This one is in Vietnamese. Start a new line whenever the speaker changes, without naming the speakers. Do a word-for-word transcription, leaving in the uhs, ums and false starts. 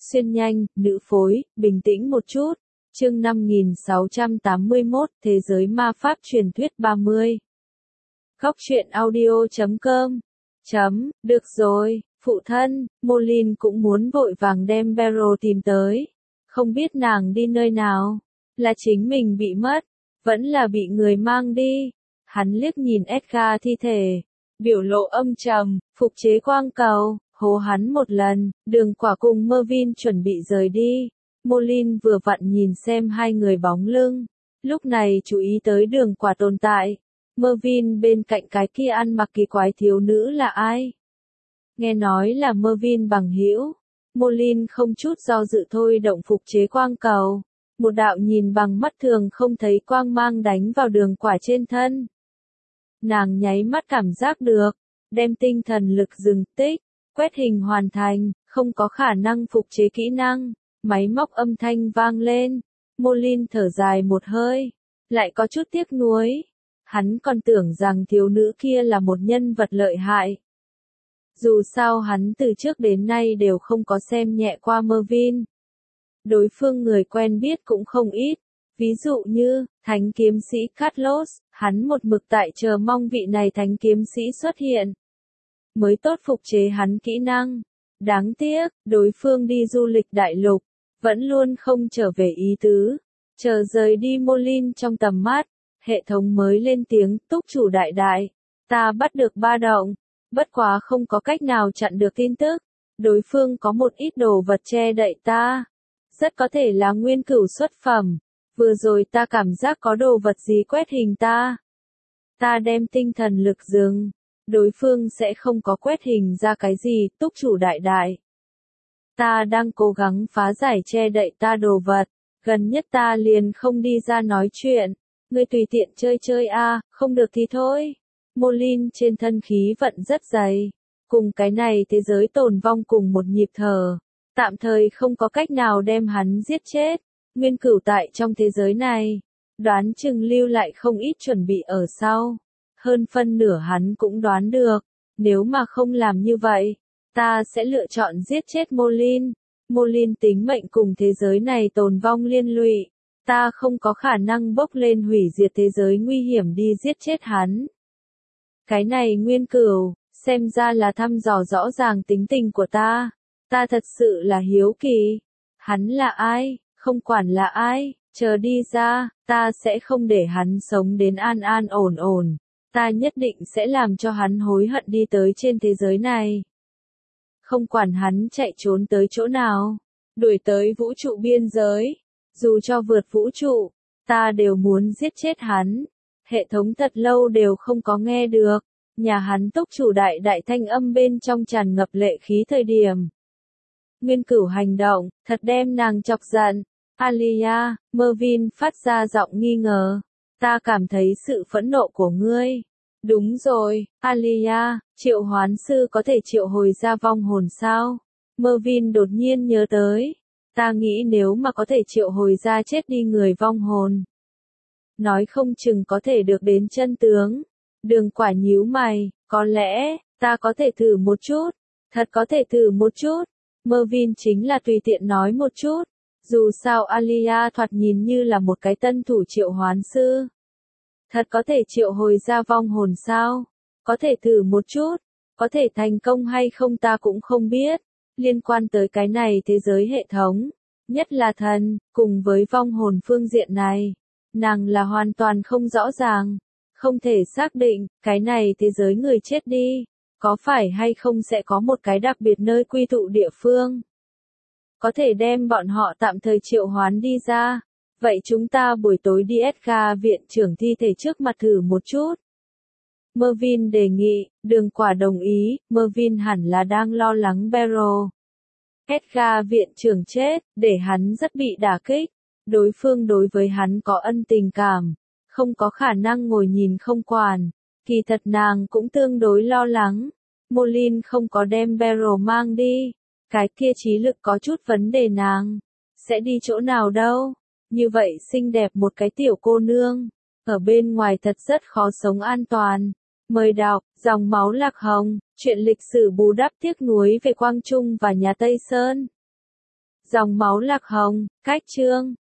Xuyên nhanh, nữ phối, bình tĩnh một chút. Chương năm nghìn sáu trăm tám mươi mốt, Thế giới ma pháp truyền thuyết ba mươi. Góc truyện audio chấm com. Chấm, được rồi, phụ thân, Molin cũng muốn vội vàng đem Beryl tìm tới. Không biết nàng đi nơi nào, là chính mình bị mất, vẫn là bị người mang đi. Hắn liếc nhìn Edgar thi thể, biểu lộ âm trầm, phục chế quang cầu, hô hắn một lần, Đường Quả cùng Mervyn chuẩn bị rời đi. Molin vừa vặn nhìn xem hai người bóng lưng, lúc này chú ý tới Đường Quả tồn tại. Mervyn bên cạnh cái kia ăn mặc kỳ quái thiếu nữ là ai? Nghe nói là Mervyn bằng hữu. Molin không chút do dự thôi động phục chế quang cầu. Một đạo nhìn bằng mắt thường không thấy quang mang đánh vào Đường Quả trên thân. Nàng nháy mắt cảm giác được, đem tinh thần lực dừng tích, quét hình hoàn thành, không có khả năng phục chế kỹ năng. Máy móc âm thanh vang lên, Molin thở dài một hơi, lại có chút tiếc nuối. Hắn còn tưởng rằng thiếu nữ kia là một nhân vật lợi hại. Dù sao hắn từ trước đến nay đều không có xem nhẹ qua Mervyn. Đối phương người quen biết cũng không ít, ví dụ như, thánh kiếm sĩ Carlos, hắn một mực tại chờ mong vị này thánh kiếm sĩ xuất hiện. Mới tốt phục chế hắn kỹ năng. Đáng tiếc, đối phương đi du lịch đại lục, vẫn luôn không trở về ý tứ. Chờ rời đi Molin trong tầm mắt, hệ thống mới lên tiếng, túc chủ đại đại. Ta bắt được ba động, bất quá không có cách nào chặn được tin tức. Đối phương có một ít đồ vật che đậy ta. Rất có thể là nguyên cửu xuất phẩm. Vừa rồi ta cảm giác có đồ vật gì quét hình ta. Ta đem tinh thần lực dừng. Đối phương sẽ không có quét hình ra cái gì, túc chủ đại đại. Ta đang cố gắng phá giải che đậy ta đồ vật, gần nhất ta liền không đi ra nói chuyện, ngươi tùy tiện chơi chơi a, à, không được thì thôi. Molin trên thân khí vận rất dày, cùng cái này thế giới tồn vong cùng một nhịp thở, tạm thời không có cách nào đem hắn giết chết. Nguyên cửu tại trong thế giới này, đoán chừng lưu lại không ít chuẩn bị ở sau. Hơn phân nửa hắn cũng đoán được, nếu mà không làm như vậy, ta sẽ lựa chọn giết chết Molin. Molin tính mệnh cùng thế giới này tồn vong liên lụy, ta không có khả năng bốc lên hủy diệt thế giới nguy hiểm đi giết chết hắn. Cái này nguyên cửu, xem ra là thăm dò rõ ràng tính tình của ta, ta thật sự là hiếu kỳ. Hắn là ai, không quản là ai, chờ đi ra, ta sẽ không để hắn sống đến an an ổn ổn. Ta nhất định sẽ làm cho hắn hối hận đi tới trên thế giới này. Không quản hắn chạy trốn tới chỗ nào, đuổi tới vũ trụ biên giới, dù cho vượt vũ trụ, ta đều muốn giết chết hắn. Hệ thống thật lâu đều không có nghe được, nhà hắn túc chủ đại đại thanh âm bên trong tràn ngập lệ khí thời điểm. Nguyên cửu hành động, thật đem nàng chọc giận. Alia, Mervyn phát ra giọng nghi ngờ. Ta cảm thấy sự phẫn nộ của ngươi. Đúng rồi, Alia, triệu hoán sư có thể triệu hồi ra vong hồn sao? Mervyn đột nhiên nhớ tới. Ta nghĩ nếu mà có thể triệu hồi ra chết đi người vong hồn, nói không chừng có thể được đến chân tướng. Đường Quả nhíu mày, có lẽ, ta có thể thử một chút. Thật có thể thử một chút. Mervyn chính là tùy tiện nói một chút. Dù sao Alia thoạt nhìn như là một cái tân thủ triệu hoán sư. Thật có thể triệu hồi ra vong hồn sao? Có thể thử một chút. Có thể thành công hay không ta cũng không biết. Liên quan tới cái này thế giới hệ thống, nhất là thần, cùng với vong hồn phương diện này, nàng là hoàn toàn không rõ ràng. Không thể xác định, cái này thế giới người chết đi, có phải hay không sẽ có một cái đặc biệt nơi quy tụ địa phương. Có thể đem bọn họ tạm thời triệu hoán đi ra. Vậy chúng ta buổi tối đi Edgar viện trưởng thi thể trước mặt thử một chút. Mervyn đề nghị, Đường Quả đồng ý, Mervyn hẳn là đang lo lắng Beryl. Edgar viện trưởng chết, để hắn rất bị đả kích. Đối phương đối với hắn có ân tình cảm, không có khả năng ngồi nhìn không quản. Kỳ thật nàng cũng tương đối lo lắng. Molin không có đem Beryl mang đi. Cái kia trí lực có chút vấn đề nàng. Sẽ đi chỗ nào đâu? Như vậy xinh đẹp một cái tiểu cô nương. Ở bên ngoài thật rất khó sống an toàn. Mời đọc, dòng máu lạc hồng, chuyện lịch sử bù đắp tiếc nuối về Quang Trung và nhà Tây Sơn. Dòng máu lạc hồng, cách chương